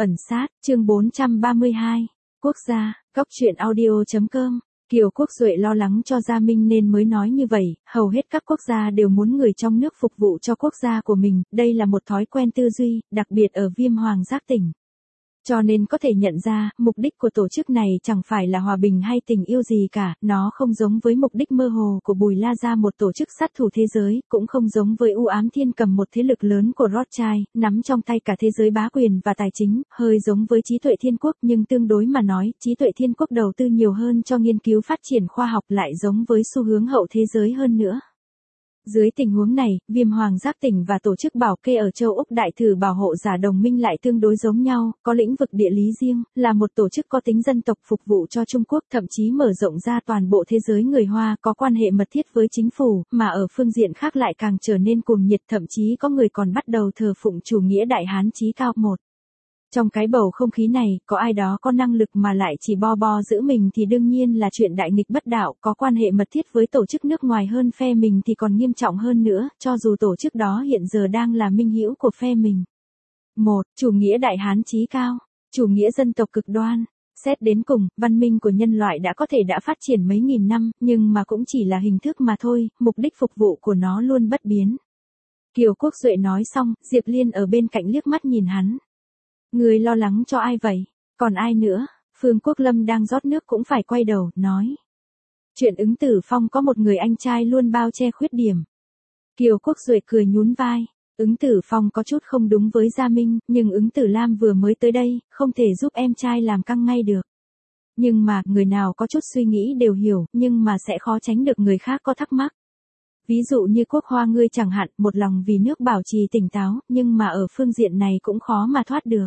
Ẩn sát, chương 432. Quốc gia, góc truyện audio.com. Kiều Quốc Duệ lo lắng cho Gia Minh nên mới nói như vậy, hầu hết các quốc gia đều muốn người trong nước phục vụ cho quốc gia của mình, đây là một thói quen tư duy, đặc biệt ở Viêm Hoàng Giác tỉnh. Cho nên có thể nhận ra, mục đích của tổ chức này chẳng phải là hòa bình hay tình yêu gì cả, nó không giống với mục đích mơ hồ của Bùi La Gia, một tổ chức sát thủ thế giới, cũng không giống với U Ám Thiên Cầm, một thế lực lớn của Rothschild, nắm trong tay cả thế giới bá quyền và tài chính, hơi giống với Trí Tuệ Thiên Quốc, nhưng tương đối mà nói, Trí Tuệ Thiên Quốc đầu tư nhiều hơn cho nghiên cứu phát triển khoa học, lại giống với xu hướng hậu thế giới hơn nữa. Dưới tình huống này, Viêm Hoàng Giác tỉnh và tổ chức bảo kê ở châu Úc Đại Thử Bảo Hộ Giả Đồng Minh lại tương đối giống nhau, có lĩnh vực địa lý riêng, là một tổ chức có tính dân tộc phục vụ cho Trung Quốc, thậm chí mở rộng ra toàn bộ thế giới người Hoa, có quan hệ mật thiết với chính phủ, mà ở phương diện khác lại càng trở nên cuồng nhiệt, thậm chí có người còn bắt đầu thờ phụng chủ nghĩa Đại Hán chí cao một. Trong cái bầu không khí này, có ai đó có năng lực mà lại chỉ bo giữ mình thì đương nhiên là chuyện đại nghịch bất đạo, có quan hệ mật thiết với tổ chức nước ngoài hơn phe mình thì còn nghiêm trọng hơn nữa, cho dù tổ chức đó hiện giờ đang là minh hữu của phe mình. 1. Chủ nghĩa Đại Hán chí cao, chủ nghĩa dân tộc cực đoan. Xét đến cùng, văn minh của nhân loại đã phát triển mấy nghìn năm, nhưng mà cũng chỉ là hình thức mà thôi, mục đích phục vụ của nó luôn bất biến. Kiều Quốc Duệ nói xong, Diệp Liên ở bên cạnh liếc mắt nhìn hắn. Người lo lắng cho ai vậy? Còn ai nữa? Phương Quốc Lâm đang rót nước cũng phải quay đầu, nói. Chuyện Ứng Tử Phong có một người anh trai luôn bao che khuyết điểm. Kiều Quốc Duệ cười nhún vai. Ứng Tử Phong có chút không đúng với Gia Minh, nhưng Ứng Tử Lam vừa mới tới đây, không thể giúp em trai làm căng ngay được. Nhưng mà, người nào có chút suy nghĩ đều hiểu, nhưng mà sẽ khó tránh được người khác có thắc mắc. Ví dụ như Quốc Hoa ngươi chẳng hạn, một lòng vì nước bảo trì tỉnh táo, nhưng mà ở phương diện này cũng khó mà thoát được.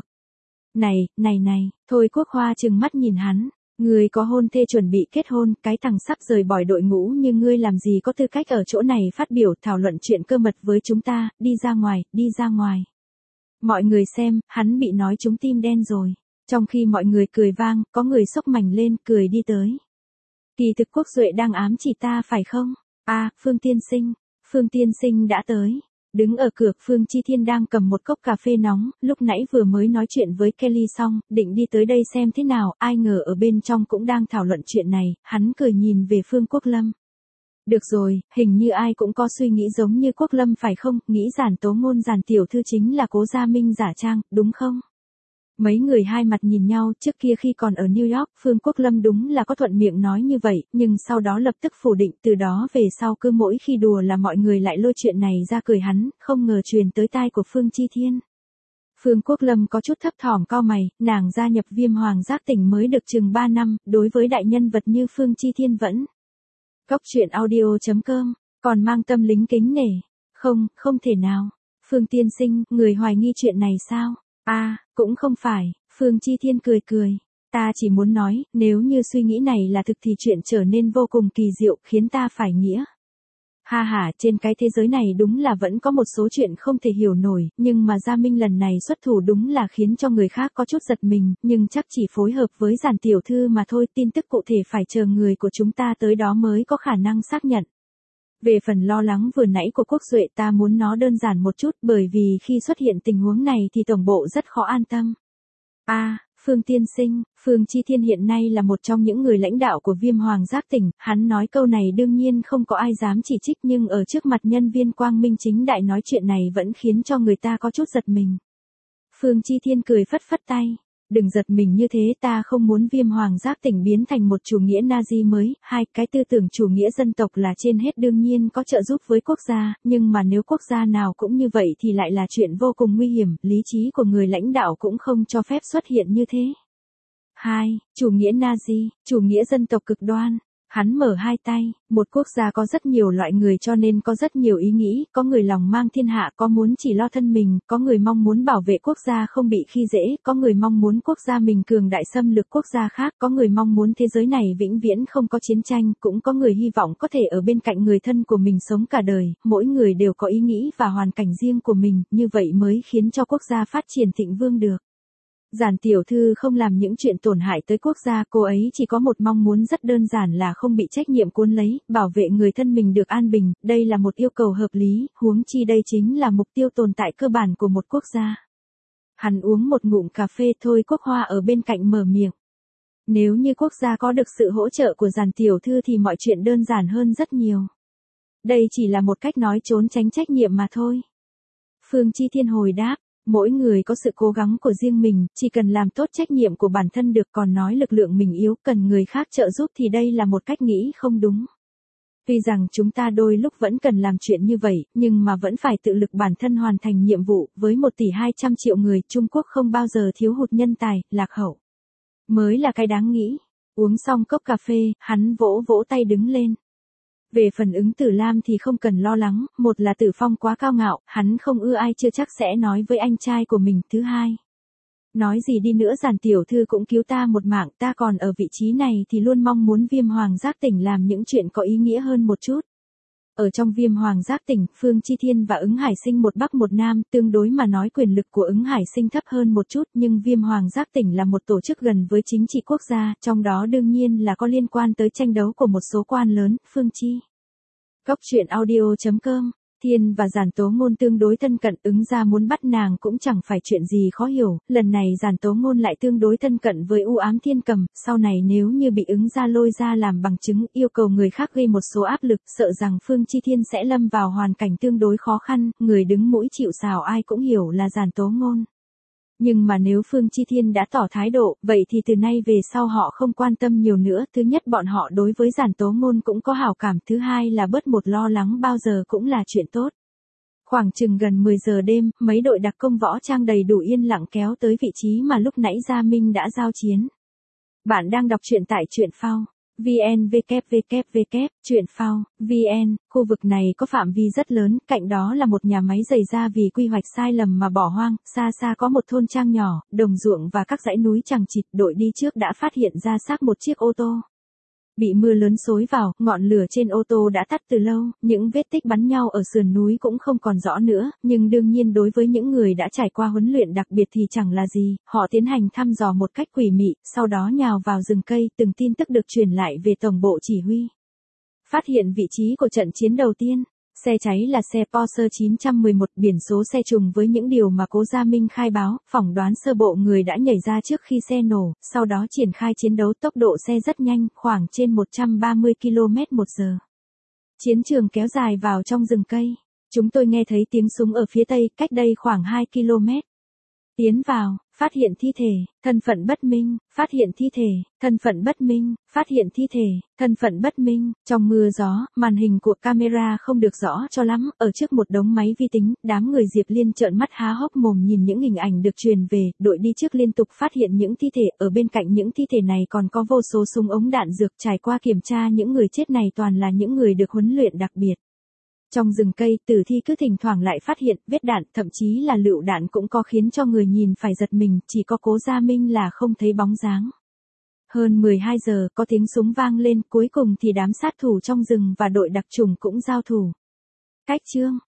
Này, thôi Quốc Hoa trừng mắt nhìn hắn, ngươi có hôn thê chuẩn bị kết hôn, cái thằng sắp rời bỏ đội ngũ như ngươi làm gì có tư cách ở chỗ này phát biểu thảo luận chuyện cơ mật với chúng ta, đi ra ngoài. Mọi người xem, hắn bị nói trúng tim đen rồi. Trong khi mọi người cười vang, có người xốc mảnh lên, cười đi tới. Kỳ thực Quốc Duệ đang ám chỉ ta phải không? Phương Tiên Sinh đã tới. Đứng ở cửa, Phương Chi Thiên đang cầm một cốc cà phê nóng, lúc nãy vừa mới nói chuyện với Kelly xong, định đi tới đây xem thế nào, ai ngờ ở bên trong cũng đang thảo luận chuyện này, hắn cười nhìn về Phương Quốc Lâm. Được rồi, hình như ai cũng có suy nghĩ giống như Quốc Lâm phải không, nghĩ Giản Tố Ngôn Giản tiểu thư chính là Cố Gia Minh giả trang, đúng không? Mấy người hai mặt nhìn nhau, trước kia khi còn ở New York, Phương Quốc Lâm đúng là có thuận miệng nói như vậy, nhưng sau đó lập tức phủ định, từ đó về sau cứ mỗi khi đùa là mọi người lại lôi chuyện này ra cười hắn, không ngờ truyền tới tai của Phương Chi Thiên. Phương Quốc Lâm có chút thấp thỏm cau mày, nàng gia nhập Viêm Hoàng Giác tỉnh mới được chừng 3 năm, đối với đại nhân vật như Phương Chi Thiên vẫn. Góc truyện audio.com, còn mang tâm lính kính nể. Không thể nào. Phương Tiên Sinh, người hoài nghi chuyện này sao? Cũng không phải, Phương Chi Thiên cười. Ta chỉ muốn nói, nếu như suy nghĩ này là thực thì chuyện trở nên vô cùng kỳ diệu, khiến ta phải nghĩa. Trên cái thế giới này đúng là vẫn có một số chuyện không thể hiểu nổi, nhưng mà Gia Minh lần này xuất thủ đúng là khiến cho người khác có chút giật mình, nhưng chắc chỉ phối hợp với Giản tiểu thư mà thôi, tin tức cụ thể phải chờ người của chúng ta tới đó mới có khả năng xác nhận. Về phần lo lắng vừa nãy của Quốc Duệ, ta muốn nó đơn giản một chút, bởi vì khi xuất hiện tình huống này thì tổng bộ rất khó an tâm. Phương Tiên Sinh, Phương Chi Thiên hiện nay là một trong những người lãnh đạo của Viêm Hoàng Giác tỉnh, hắn nói câu này đương nhiên không có ai dám chỉ trích, nhưng ở trước mặt nhân viên quang minh chính đại nói chuyện này vẫn khiến cho người ta có chút giật mình. Phương Chi Thiên cười phất tay. Đừng giật mình như thế, ta không muốn Viêm Hoàng Giác tỉnh biến thành một chủ nghĩa Nazi mới. Cái tư tưởng chủ nghĩa dân tộc là trên hết, đương nhiên có trợ giúp với quốc gia, nhưng mà nếu quốc gia nào cũng như vậy thì lại là chuyện vô cùng nguy hiểm, lý trí của người lãnh đạo cũng không cho phép xuất hiện như thế. 2. Chủ nghĩa Nazi, chủ nghĩa dân tộc cực đoan. Hắn mở hai tay, một quốc gia có rất nhiều loại người cho nên có rất nhiều ý nghĩ, có người lòng mang thiên hạ, có muốn chỉ lo thân mình, có người mong muốn bảo vệ quốc gia không bị khi dễ, có người mong muốn quốc gia mình cường đại xâm lược quốc gia khác, có người mong muốn thế giới này vĩnh viễn không có chiến tranh, cũng có người hy vọng có thể ở bên cạnh người thân của mình sống cả đời, mỗi người đều có ý nghĩ và hoàn cảnh riêng của mình, như vậy mới khiến cho quốc gia phát triển thịnh vượng được. Giản tiểu thư không làm những chuyện tổn hại tới quốc gia, cô ấy chỉ có một mong muốn rất đơn giản là không bị trách nhiệm cuốn lấy, bảo vệ người thân mình được an bình, đây là một yêu cầu hợp lý, huống chi đây chính là mục tiêu tồn tại cơ bản của một quốc gia. Hắn uống một ngụm cà phê thôi, Quốc Hoa ở bên cạnh mở miệng. Nếu như Quốc gia có được sự hỗ trợ của Giản tiểu thư thì mọi chuyện đơn giản hơn rất nhiều. Đây chỉ là một cách nói trốn tránh trách nhiệm mà thôi. Phương Chi Thiên hồi đáp, mỗi người có sự cố gắng của riêng mình, chỉ cần làm tốt trách nhiệm của bản thân được, còn nói lực lượng mình yếu, cần người khác trợ giúp thì đây là một cách nghĩ không đúng. Tuy rằng chúng ta đôi lúc vẫn cần làm chuyện như vậy, nhưng mà vẫn phải tự lực bản thân hoàn thành nhiệm vụ, với 1 tỷ 200 triệu người, Trung Quốc không bao giờ thiếu hụt nhân tài, lạc hậu. Mới là cái đáng nghĩ. Uống xong cốc cà phê, hắn vỗ vỗ tay đứng lên. Về phần Ứng Tử Lam thì không cần lo lắng, một là Tử Phong quá cao ngạo, hắn không ưa ai chưa chắc sẽ nói với anh trai của mình, thứ hai. Nói gì đi nữa Giản tiểu thư cũng cứu ta một mạng, ta còn ở vị trí này thì luôn mong muốn Viêm Hoàng Giác Tỉnh làm những chuyện có ý nghĩa hơn một chút. Ở trong Viêm Hoàng Giác Tỉnh, Phương Chi Thiên và Ứng Hải Sinh một Bắc một Nam, tương đối mà nói quyền lực của Ứng Hải Sinh thấp hơn một chút, nhưng Viêm Hoàng Giác Tỉnh là một tổ chức gần với chính trị quốc gia, trong đó đương nhiên là có liên quan tới tranh đấu của một số quan lớn, Phương Chi. Cóc truyện audio.com, Thiên và Giản Tố Ngôn tương đối thân cận, Ứng gia muốn bắt nàng cũng chẳng phải chuyện gì khó hiểu, lần này Giản Tố Ngôn lại tương đối thân cận với U Ám Thiên Cầm, sau này nếu như bị Ứng gia lôi ra làm bằng chứng, yêu cầu người khác gây một số áp lực, sợ rằng Phương Chi Thiên sẽ lâm vào hoàn cảnh tương đối khó khăn, người đứng mũi chịu sào ai cũng hiểu là Giản Tố Ngôn. Nhưng mà nếu Phương Chi Thiên đã tỏ thái độ, vậy thì từ nay về sau họ không quan tâm nhiều nữa, thứ nhất bọn họ đối với Giản Tố Ngôn cũng có hảo cảm, thứ hai là bớt một lo lắng bao giờ cũng là chuyện tốt. Khoảng chừng gần 10 giờ đêm, mấy đội đặc công võ trang đầy đủ yên lặng kéo tới vị trí mà lúc nãy Gia Minh đã giao chiến. Bạn đang đọc truyện tại truyện phao. VN www, truyện phao, VN, khu vực này có phạm vi rất lớn, cạnh đó là một nhà máy giày da vì quy hoạch sai lầm mà bỏ hoang, xa xa có một thôn trang nhỏ, đồng ruộng và các dãy núi chằng chịt, đội đi trước đã phát hiện ra xác một chiếc ô tô. Bị mưa lớn xối vào, ngọn lửa trên ô tô đã tắt từ lâu, những vết tích bắn nhau ở sườn núi cũng không còn rõ nữa, nhưng đương nhiên đối với những người đã trải qua huấn luyện đặc biệt thì chẳng là gì, họ tiến hành thăm dò một cách quỷ mị, sau đó nhào vào rừng cây, từng tin tức được truyền lại về tổng bộ chỉ huy. Phát hiện vị trí của trận chiến đầu tiên. Xe cháy là xe Porsche 911, biển số xe trùng với những điều mà Cố Gia Minh khai báo, phỏng đoán sơ bộ người đã nhảy ra trước khi xe nổ, sau đó triển khai chiến đấu, tốc độ xe rất nhanh, khoảng trên 130 km/h. Chiến trường kéo dài vào trong rừng cây. Chúng tôi nghe thấy tiếng súng ở phía tây, cách đây khoảng 2 km. Tiến vào, phát hiện thi thể, thân phận bất minh, phát hiện thi thể, thân phận bất minh, phát hiện thi thể, thân phận bất minh. Trong mưa gió, màn hình của camera không được rõ cho lắm, ở trước một đống máy vi tính, đám người Diệp Liên trợn mắt há hốc mồm nhìn những hình ảnh được truyền về, đội đi trước liên tục phát hiện những thi thể, ở bên cạnh những thi thể này còn có vô số súng ống đạn dược, trải qua kiểm tra những người chết này toàn là những người được huấn luyện đặc biệt. Trong rừng cây, tử thi cứ thỉnh thoảng lại phát hiện vết đạn, thậm chí là lựu đạn cũng có, khiến cho người nhìn phải giật mình, chỉ có Cố Gia Minh là không thấy bóng dáng. Hơn 12 giờ, có tiếng súng vang lên, cuối cùng thì đám sát thủ trong rừng và đội đặc chủng cũng giao thủ. Cách chương